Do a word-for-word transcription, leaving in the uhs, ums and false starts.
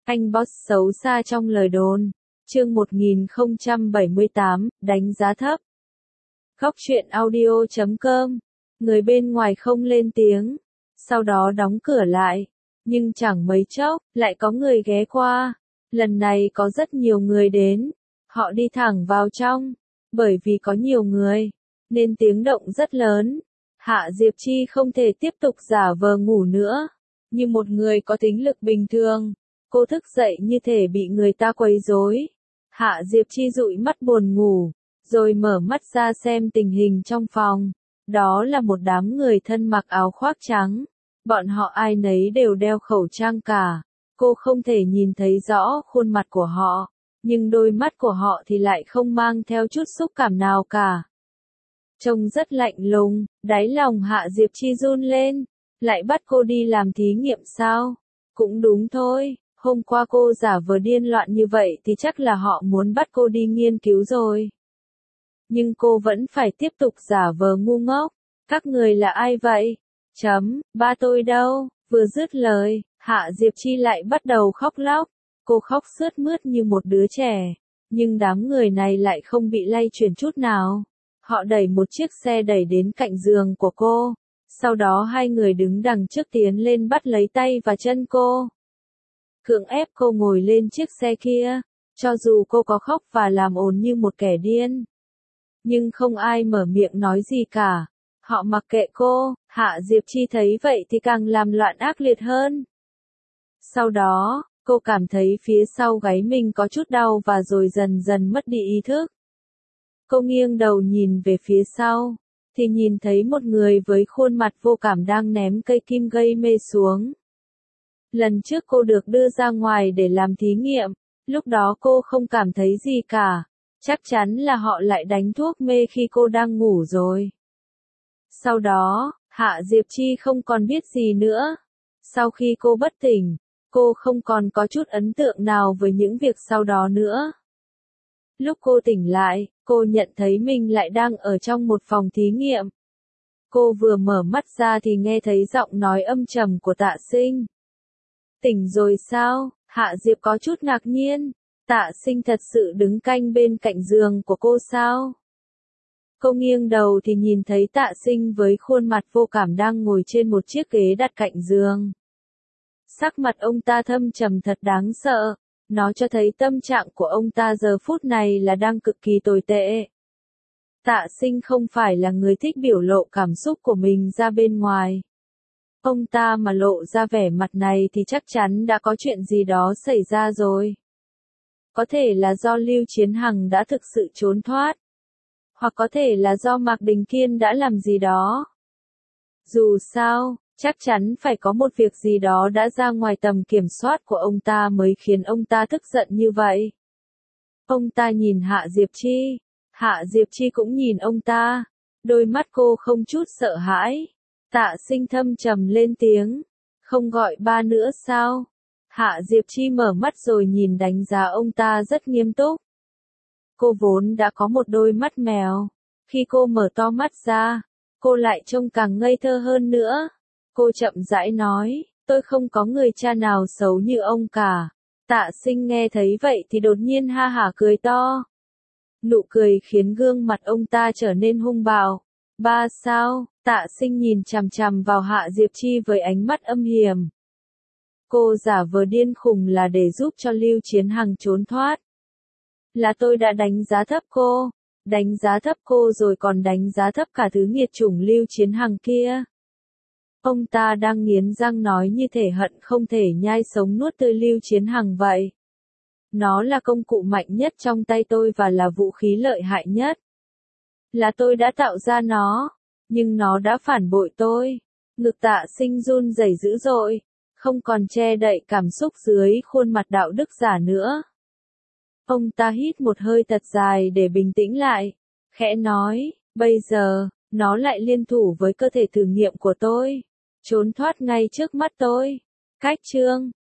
Anh boss xấu xa trong lời đồn. Chương một nghìn không trăm bảy mươi tám, đánh giá thấp. Góc truyện audio chấm com. Người bên ngoài không lên tiếng, sau đó đóng cửa lại. Nhưng chẳng mấy chốc, lại có người ghé qua. Lần này có rất nhiều người đến. Họ đi thẳng vào trong. Bởi vì có nhiều người, nên tiếng động rất lớn. Hạ Diệp Chi không thể tiếp tục giả vờ ngủ nữa. Như một người có tính lực bình thường, cô thức dậy như thể bị người ta quấy rối. Hạ Diệp Chi dụi mắt buồn ngủ, rồi mở mắt ra xem tình hình trong phòng. Đó là một đám người thân mặc áo khoác trắng. Bọn họ ai nấy đều đeo khẩu trang cả. Cô không thể nhìn thấy rõ khuôn mặt của họ, nhưng đôi mắt của họ thì lại không mang theo chút xúc cảm nào cả. Trông rất lạnh lùng, đáy lòng Hạ Diệp Chi run lên. Lại bắt cô đi làm thí nghiệm sao? Cũng đúng thôi, hôm qua cô giả vờ điên loạn như vậy thì chắc là họ muốn bắt cô đi nghiên cứu rồi. Nhưng cô vẫn phải tiếp tục giả vờ ngu ngốc. Các người là ai vậy? Chấm, ba tôi đâu? Vừa dứt lời, Hạ Diệp Chi lại bắt đầu khóc lóc. Cô khóc sướt mướt như một đứa trẻ. Nhưng đám người này lại không bị lay chuyển chút nào. Họ đẩy một chiếc xe đẩy đến cạnh giường của cô. Sau đó hai người đứng đằng trước tiến lên bắt lấy tay và chân cô. Cưỡng ép cô ngồi lên chiếc xe kia. Cho dù cô có khóc và làm ồn như một kẻ điên. Nhưng không ai mở miệng nói gì cả. Họ mặc kệ cô. Hạ Diệp Chi thấy vậy thì càng làm loạn ác liệt hơn. Sau đó, cô cảm thấy phía sau gáy mình có chút đau và rồi dần dần mất đi ý thức. Cô nghiêng đầu nhìn về phía sau, thì nhìn thấy một người với khuôn mặt vô cảm đang ném cây kim gây mê xuống. Lần trước cô được đưa ra ngoài để làm thí nghiệm, lúc đó cô không cảm thấy gì cả. Chắc chắn là họ lại đánh thuốc mê khi cô đang ngủ rồi. Sau đó, Hạ Diệp Chi không còn biết gì nữa. Sau khi cô bất tỉnh, cô không còn có chút ấn tượng nào với những việc sau đó nữa. Lúc cô tỉnh lại, cô nhận thấy mình lại đang ở trong một phòng thí nghiệm. Cô vừa mở mắt ra thì nghe thấy giọng nói âm trầm của Tạ Sinh. Tỉnh rồi sao? Hạ Diệp có chút ngạc nhiên. Tạ Sinh thật sự đứng canh bên cạnh giường của cô sao? Cô nghiêng đầu thì nhìn thấy Tạ Sinh với khuôn mặt vô cảm đang ngồi trên một chiếc ghế đặt cạnh giường. Sắc mặt ông ta thâm trầm thật đáng sợ. Nó cho thấy tâm trạng của ông ta giờ phút này là đang cực kỳ tồi tệ. Tạ Sinh không phải là người thích biểu lộ cảm xúc của mình ra bên ngoài. Ông ta mà lộ ra vẻ mặt này thì chắc chắn đã có chuyện gì đó xảy ra rồi. Có thể là do Lưu Chiến Hằng đã thực sự trốn thoát. Hoặc có thể là do Mạc Đình Kiên đã làm gì đó. Dù sao, chắc chắn phải có một việc gì đó đã ra ngoài tầm kiểm soát của ông ta mới khiến ông ta tức giận như vậy. Ông ta nhìn Hạ Diệp Chi. Hạ Diệp Chi cũng nhìn ông ta. Đôi mắt cô không chút sợ hãi. Tạ Sinh thâm trầm lên tiếng. Không gọi ba nữa sao? Hạ Diệp Chi mở mắt rồi nhìn đánh giá ông ta rất nghiêm túc. Cô vốn đã có một đôi mắt mèo. Khi cô mở to mắt ra, cô lại trông càng ngây thơ hơn nữa. Cô chậm rãi nói, tôi không có người cha nào xấu như ông cả. Tạ Sinh nghe thấy vậy thì đột nhiên ha hả cười to. Nụ cười khiến gương mặt ông ta trở nên hung bạo. Ba sao? Tạ Sinh nhìn chằm chằm vào Hạ Diệp Chi với ánh mắt âm hiểm. Cô giả vờ điên khùng là để giúp cho Lưu Chiến Hằng trốn thoát. Là tôi đã đánh giá thấp cô. Đánh giá thấp cô rồi còn đánh giá thấp cả thứ nghiệt chủng Lưu Chiến Hằng kia. Ông ta đang nghiến răng nói như thể hận không thể nhai sống nuốt tươi Lưu Chiến Hằng vậy. Nó là công cụ mạnh nhất trong tay tôi và là vũ khí lợi hại nhất. Là tôi đã tạo ra nó, nhưng nó đã phản bội tôi. Ngực Tạ Sinh run rẩy dữ dội, không còn che đậy cảm xúc dưới khuôn mặt đạo đức giả nữa. Ông ta hít một hơi thật dài để bình tĩnh lại, khẽ nói, bây giờ, nó lại liên thủ với cơ thể thử nghiệm của tôi. Trốn thoát ngay trước mắt tôi. Cách chương